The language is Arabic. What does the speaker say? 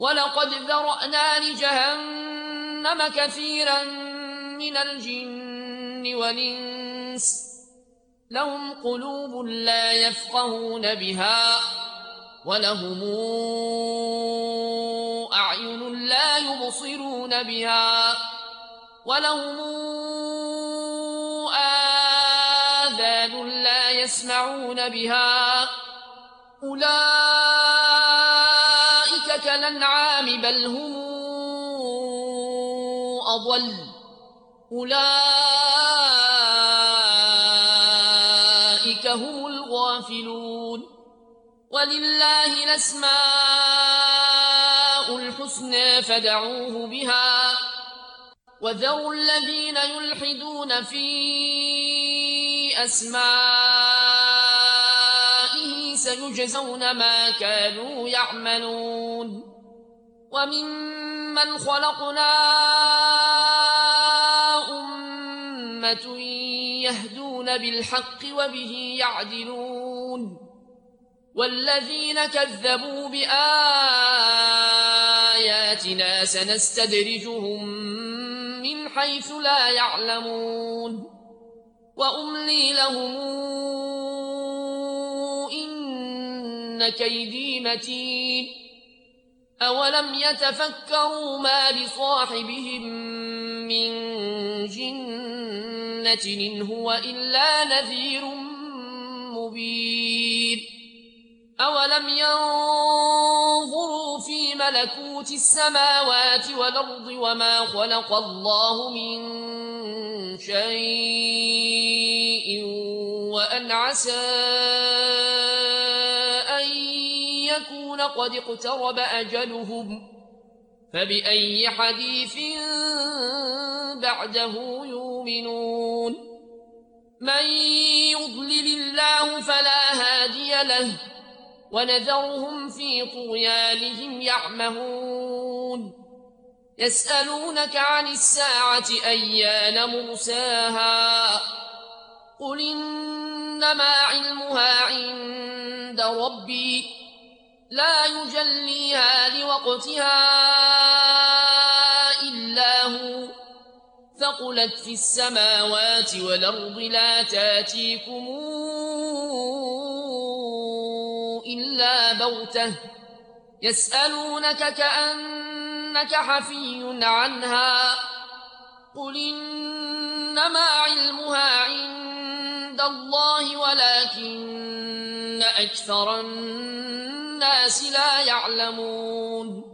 ولقد ذرأنا لجهنم كثيرا من الجن والإنس لهم قلوب لا يفقهون بها ولهم أعين لا يبصرون بها ولهم آذان لا يسمعون بها أولئك كالأنعام بل هم أضل أولئك هم الغافلون ولله الأسماء الحسنى فادعوه بها وذروا الذين يلحدون في أسمائه سيجزون ما كانوا يعملون وممن خلقنا أمة يهدون بالحق وبه يعدلون والذين كذبوا بآياتنا سنستدرجهم من حيث لا يعلمون وأملي لهم إن كيدي متين أولم يتفكروا ما بصاحبهم من جنة إن هو إلا نذير مبين أولم ينظروا في ملكوت السماوات والأرض وما خلق الله من شيء وأن عسى أن يكون قد اقترب أجلهم فبأي حديث بعده يؤمنون من يضلل الله فلا هادي له ونذرهم في طغيانهم يعمهون يسألونك عن الساعة أيان مرساها قل إنما علمها عند ربي لا يجليها لوقتها إلا هو ثقلت في السماوات والأرض لا تاتيكم إلا بغتة يسألونك كأنك حفي عنها قل إنما علمها عند الله ولكن أكثر الناس لا يعلمون